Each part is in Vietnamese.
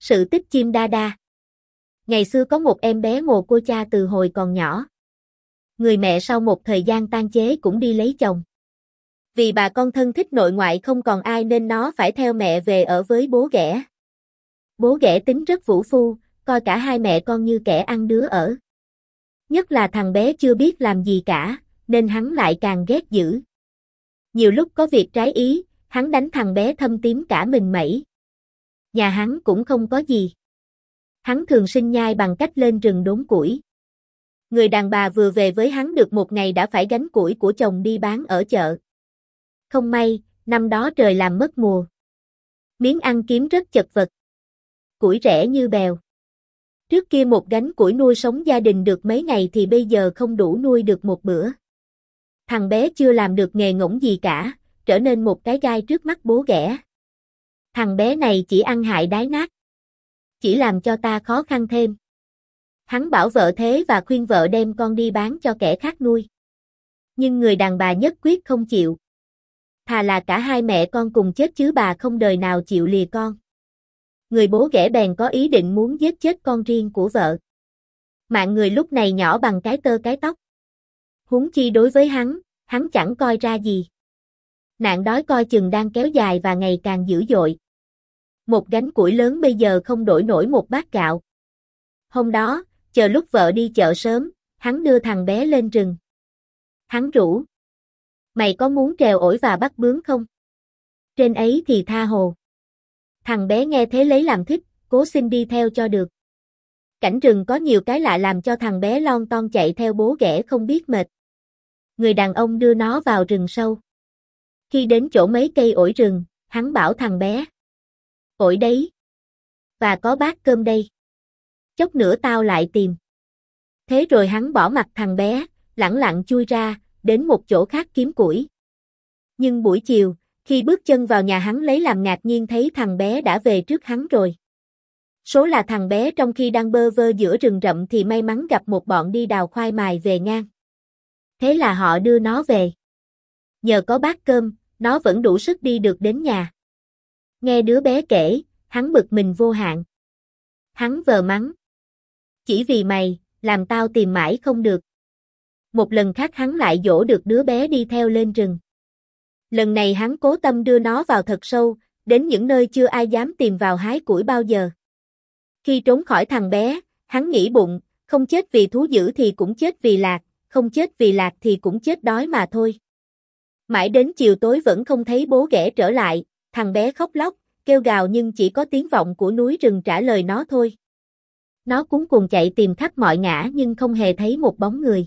Sự tích chim đa đa. Ngày xưa có một em bé mồ côi cha từ hồi còn nhỏ. Người mẹ sau một thời gian tang chế cũng đi lấy chồng. Vì bà con thân thích nội ngoại không còn ai nên nó phải theo mẹ về ở với bố ghẻ. Bố ghẻ tính rất vũ phu, coi cả hai mẹ con như kẻ ăn đứa ở. Nhất là thằng bé chưa biết làm gì cả, nên hắn lại càng ghét dữ. Nhiều lúc có việc trái ý, hắn đánh thằng bé thâm tím cả mình mẩy. Nhà hắn cũng không có gì. Hắn thường sinh nhai bằng cách lên rừng đốn củi. Người đàn bà vừa về với hắn được một ngày đã phải gánh củi của chồng đi bán ở chợ. Không may, năm đó trời làm mất mùa. Miếng ăn kiếm rất chật vật. Củi rẻ như bèo. Trước kia một gánh củi nuôi sống gia đình được mấy ngày thì bây giờ không đủ nuôi được một bữa. Thằng bé chưa làm được nghề ngỗng gì cả, trở nên một cái gai trước mắt bố ghẻ. Thằng bé này chỉ ăn hại đái nát. Chỉ làm cho ta khó khăn thêm. Hắn bảo vợ thế và khuyên vợ đem con đi bán cho kẻ khác nuôi. Nhưng người đàn bà nhất quyết không chịu. Thà là cả hai mẹ con cùng chết chứ bà không đời nào chịu lìa con. Người bố ghẻ bèn có ý định muốn giết chết con riêng của vợ. Mạng người lúc này nhỏ bằng cái tơ cái tóc. Huống chi đối với hắn chẳng coi ra gì. Nạn đói coi chừng đang kéo dài và ngày càng dữ dội. Một gánh củi lớn bây giờ không đổi nổi một bát gạo. Hôm đó, chờ lúc vợ đi chợ sớm, hắn đưa thằng bé lên rừng. Hắn rủ. Mày có muốn trèo ổi và bắt bướm không? Trên ấy thì tha hồ. Thằng bé nghe thế lấy làm thích, cố xin đi theo cho được. Cảnh rừng có nhiều cái lạ làm cho thằng bé lon ton chạy theo bố ghẻ không biết mệt. Người đàn ông đưa nó vào rừng sâu. Khi đến chỗ mấy cây ổi rừng, hắn bảo thằng bé. Ổi đấy. Và có bát cơm đây. Chốc nữa tao lại tìm. Thế rồi hắn bỏ mặc thằng bé, lẳng lặng chui ra, đến một chỗ khác kiếm củi. Nhưng buổi chiều, khi bước chân vào nhà hắn lấy làm ngạc nhiên thấy thằng bé đã về trước hắn rồi. Số là thằng bé trong khi đang bơ vơ giữa rừng rậm thì may mắn gặp một bọn đi đào khoai mài về ngang. Thế là họ đưa nó về. Nhờ có bát cơm, nó vẫn đủ sức đi được đến nhà. Nghe đứa bé kể, hắn bực mình vô hạn. Hắn vờ mắng. Chỉ vì mày, làm tao tìm mãi không được. Một lần khác hắn lại dỗ được đứa bé đi theo lên rừng. Lần này hắn cố tâm đưa nó vào thật sâu, đến những nơi chưa ai dám tìm vào hái củi bao giờ. Khi trốn khỏi thằng bé, hắn nghĩ bụng, không chết vì thú dữ thì cũng chết vì lạc, không chết vì lạc thì cũng chết đói mà thôi. Mãi đến chiều tối vẫn không thấy bố ghẻ trở lại, thằng bé khóc lóc, kêu gào nhưng chỉ có tiếng vọng của núi rừng trả lời nó thôi. Nó cuống cuồng chạy tìm khắp mọi ngã nhưng không hề thấy một bóng người.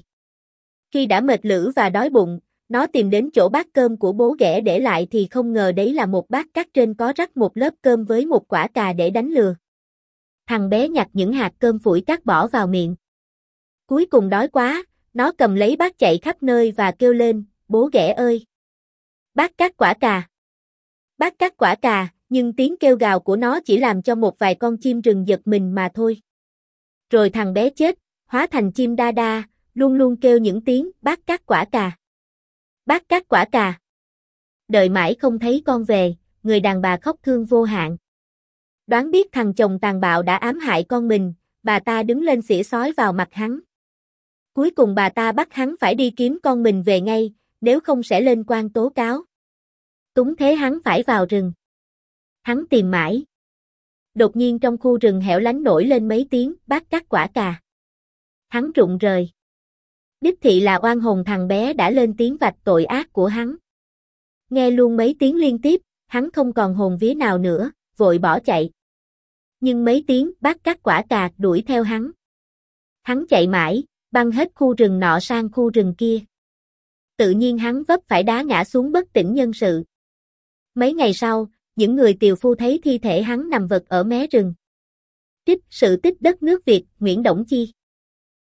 Khi đã mệt lử và đói bụng, nó tìm đến chỗ bát cơm của bố ghẻ để lại thì không ngờ đấy là một bát cát trên có rắc một lớp cơm với một quả cà để đánh lừa. Thằng bé nhặt những hạt cơm phủi cát bỏ vào miệng. Cuối cùng đói quá, nó cầm lấy bát chạy khắp nơi và kêu lên, bố ghẻ ơi! Bát cát quả cà! Bát cát quả cà, nhưng tiếng kêu gào của nó chỉ làm cho một vài con chim rừng giật mình mà thôi. Rồi thằng bé chết, hóa thành chim đa đa, luôn luôn kêu những tiếng bát cát quả cà. Bát cát quả cà. Đợi mãi không thấy con về, người đàn bà khóc thương vô hạn. Đoán biết thằng chồng tàn bạo đã ám hại con mình, bà ta đứng lên xỉa xói vào mặt hắn. Cuối cùng bà ta bắt hắn phải đi kiếm con mình về ngay, nếu không sẽ lên quan tố cáo. Túng thế hắn phải vào rừng. Hắn tìm mãi. Đột nhiên trong khu rừng hẻo lánh nổi lên mấy tiếng bát cát quả cà. Hắn rụng rời. Đích thị là oan hồn thằng bé đã lên tiếng vạch tội ác của hắn. Nghe luôn mấy tiếng liên tiếp, hắn không còn hồn vía nào nữa, vội bỏ chạy. Nhưng mấy tiếng bát cát quả cà đuổi theo hắn. Hắn chạy mãi, băng hết khu rừng nọ sang khu rừng kia. Tự nhiên hắn vấp phải đá ngã xuống bất tỉnh nhân sự. Mấy ngày sau, những người tiều phu thấy thi thể hắn nằm vật ở mé rừng. Trích Sự tích đất nước Việt, Nguyễn Đổng Chi.